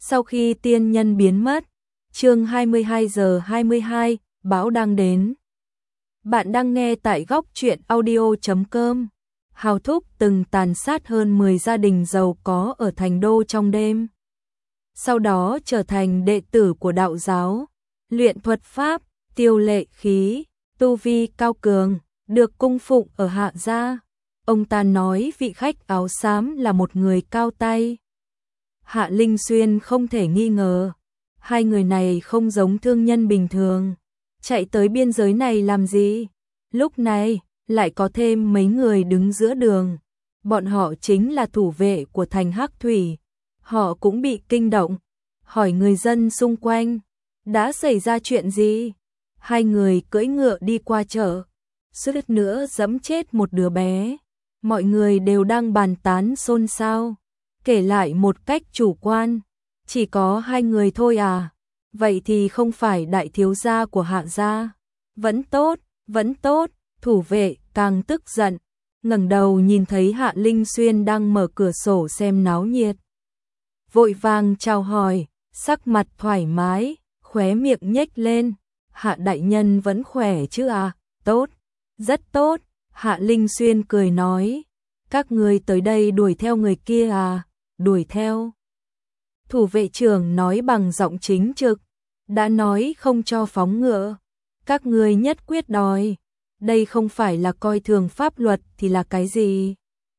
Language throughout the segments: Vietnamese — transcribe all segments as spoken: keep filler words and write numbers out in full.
Sau khi tiên nhân biến mất, chương hai mươi hai giờ hai mươi hai, bão đang đến. Bạn đang nghe tại góc truyện audio chấm com. Hào Thúc từng tàn sát hơn mười gia đình giàu có ở thành đô trong đêm. Sau đó trở thành đệ tử của đạo giáo, luyện thuật pháp, tiêu lệ khí, tu vi cao cường, được cung phụng ở Hạ gia. Ông ta nói vị khách áo xám là một người cao tay. Hạ Linh Xuyên không thể nghi ngờ, hai người này không giống thương nhân bình thường, chạy tới biên giới này làm gì? Lúc này, lại có thêm mấy người đứng giữa đường, bọn họ chính là thủ vệ của thành Hắc Thủy. Họ cũng bị kinh động, hỏi người dân xung quanh, đã xảy ra chuyện gì? Hai người cưỡi ngựa đi qua chợ, suýt nữa giẫm chết một đứa bé. Mọi người đều đang bàn tán xôn xao, kể lại một cách chủ quan, chỉ có hai người thôi à? Vậy thì không phải đại thiếu gia của Hạ gia? Vẫn tốt, vẫn tốt. Thủ vệ càng tức giận, ngẩng đầu nhìn thấy Hạ Linh Xuyên đang mở cửa sổ xem náo nhiệt, vội vàng chào hỏi, sắc mặt thoải mái, khóe miệng nhếch lên. Hạ đại nhân vẫn khỏe chứ à? Tốt, rất tốt. Hạ Linh Xuyên cười nói, các ngươi tới đây đuổi theo người kia à? Đuổi theo? Thủ vệ trưởng nói bằng giọng chính trực, đã nói không cho phóng ngựa, các ngươi nhất quyết đòi. Đây không phải là coi thường pháp luật thì là cái gì?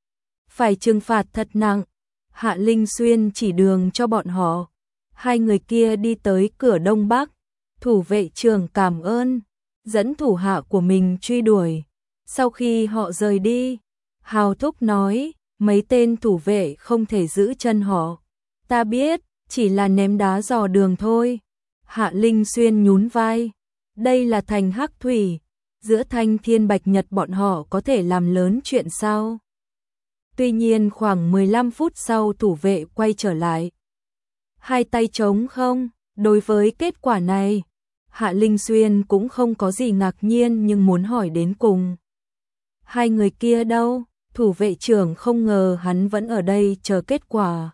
Phải trừng phạt thật nặng. Hạ Linh Xuyên chỉ đường cho bọn họ. Hai người kia đi tới cửa Đông Bắc. Thủ vệ trưởng cảm ơn, dẫn thủ hạ của mình truy đuổi. Sau khi họ rời đi, Hào Thúc nói, mấy tên thủ vệ không thể giữ chân họ. Ta biết, chỉ là ném đá dò đường thôi. Hạ Linh Xuyên nhún vai. Đây là thành Hắc Thủy, giữa Thanh Thiên Bạch Nhật bọn họ có thể làm lớn chuyện sao? Tuy nhiên khoảng mười lăm phút sau thủ vệ quay trở lại. Hai tay trống không, đối với kết quả này, Hạ Linh Xuyên cũng không có gì ngạc nhiên nhưng muốn hỏi đến cùng. Hai người kia đâu? Thủ vệ trưởng không ngờ hắn vẫn ở đây chờ kết quả.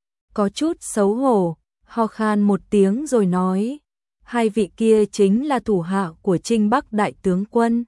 Có chút xấu hổ, ho khan một tiếng rồi nói. Hai vị kia chính là thủ hạ của Trinh Bắc đại tướng quân,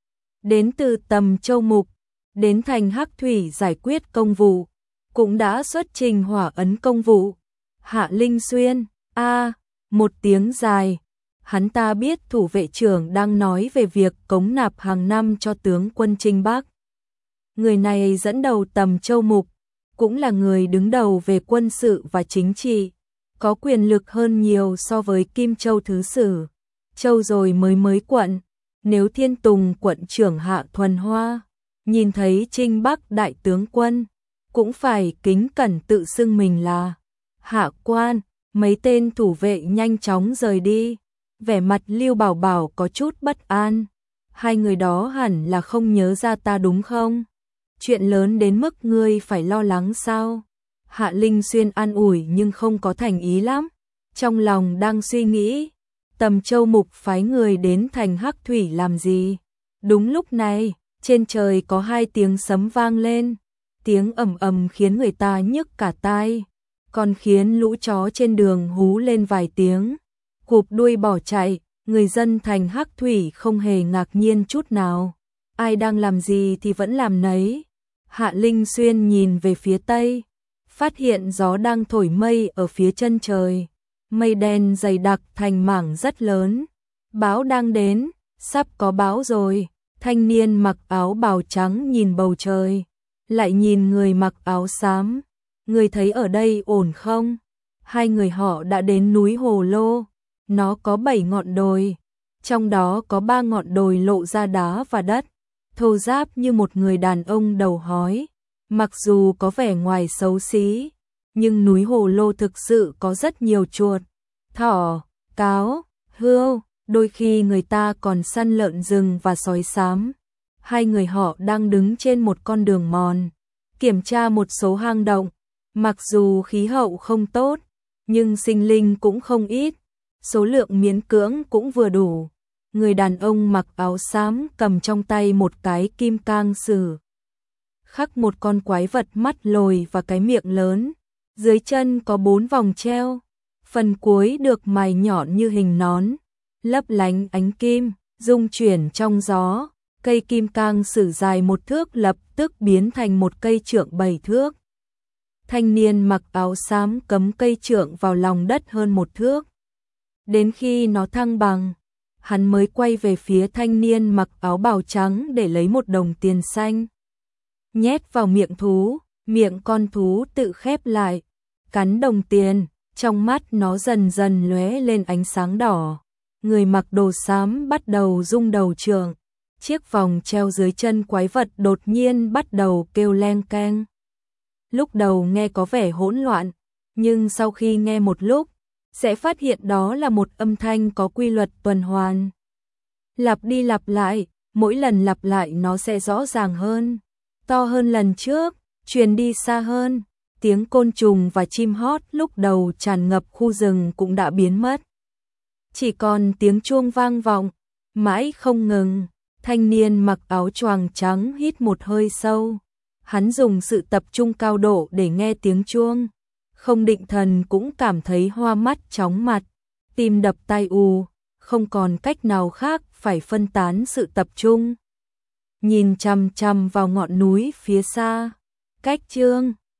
đến từ Tầm Châu Mục, đến thành Hắc Thủy giải quyết công vụ, cũng đã xuất trình hỏa ấn công vụ. Hạ Linh Xuyên, a, một tiếng dài. Hắn ta biết thủ vệ trưởng đang nói về việc cống nạp hàng năm cho tướng quân Trinh Bắc. Người này dẫn đầu Tầm Châu Mục, cũng là người đứng đầu về quân sự và chính trị, có quyền lực hơn nhiều so với Kim Châu thứ sử. Châu rồi mới mới quận, nếu Thiên Tùng quận trưởng Hạ Thuần Hoa nhìn thấy Trinh Bắc đại tướng quân, cũng phải kính cẩn tự xưng mình là hạ quan. Mấy tên thủ vệ nhanh chóng rời đi, vẻ mặt Lưu Bảo Bảo có chút bất an. Hai người đó hẳn là không nhớ ra ta đúng không? Chuyện lớn đến mức ngươi phải lo lắng sao? Hạ Linh Xuyên an ủi nhưng không có thành ý lắm. Trong lòng đang suy nghĩ, Tầm Châu Mục phái người đến thành Hắc Thủy làm gì? Đúng lúc này, trên trời có hai tiếng sấm vang lên. Tiếng ầm ầm khiến người ta nhức cả tai, còn khiến lũ chó trên đường hú lên vài tiếng, cụp đuôi bỏ chạy. Người dân thành Hắc Thủy không hề ngạc nhiên chút nào. Ai đang làm gì thì vẫn làm nấy. Hạ Linh Xuyên nhìn về phía tây, phát hiện gió đang thổi mây ở phía chân trời. Mây đen dày đặc thành mảng rất lớn. Bão đang đến, sắp có bão rồi. Thanh niên mặc áo bào trắng nhìn bầu trời, lại nhìn người mặc áo xám. Người thấy ở đây ổn không? Hai người họ đã đến núi Hồ Lô. Nó có bảy ngọn đồi, trong đó có ba ngọn đồi lộ ra đá và đất, thô ráp như một người đàn ông đầu hói. Mặc dù có vẻ ngoài xấu xí, nhưng núi Hồ Lô thực sự có rất nhiều chuột, thỏ, cáo, hươu, đôi khi người ta còn săn lợn rừng và sói xám. Hai người họ đang đứng trên một con đường mòn, kiểm tra một số hang động. Mặc dù khí hậu không tốt, nhưng sinh linh cũng không ít, số lượng miễn cưỡng cũng vừa đủ. Người đàn ông mặc áo xám cầm trong tay một cái kim cang sử, khắc một con quái vật mắt lồi và cái miệng lớn. Dưới chân có bốn vòng treo, Phần cuối được mài nhọn như hình nón, lấp lánh ánh kim, rung chuyển trong gió. Cây kim cang sử dài một thước lập tức biến thành một cây trượng bảy thước. Thanh niên mặc áo xám cắm cây trượng vào lòng đất hơn một thước. Đến khi nó thăng bằng, hắn mới quay về phía thanh niên mặc áo bào trắng để lấy một đồng tiền xanh. Nhét vào miệng thú, miệng con thú tự khép lại, cắn đồng tiền, trong mắt nó dần dần lóe lên ánh sáng đỏ. Người mặc đồ xám bắt đầu rung đầu trượng, chiếc vòng treo dưới chân quái vật đột nhiên bắt đầu kêu leng keng. Lúc đầu nghe có vẻ hỗn loạn, nhưng sau khi nghe một lúc, sẽ phát hiện đó là một âm thanh có quy luật tuần hoàn. Lặp đi lặp lại, mỗi lần lặp lại nó sẽ rõ ràng hơn, to hơn lần trước, truyền đi xa hơn. Tiếng côn trùng và chim hót lúc đầu tràn ngập khu rừng cũng đã biến mất. Chỉ còn tiếng chuông vang vọng, mãi không ngừng. Thanh niên mặc áo choàng trắng hít một hơi sâu. Hắn dùng sự tập trung cao độ để nghe tiếng chuông. Không định thần cũng cảm thấy hoa mắt chóng mặt, tim đập tai ù, không còn cách nào khác phải phân tán sự tập trung. Nhìn chằm chằm vào ngọn núi phía xa, cách Trương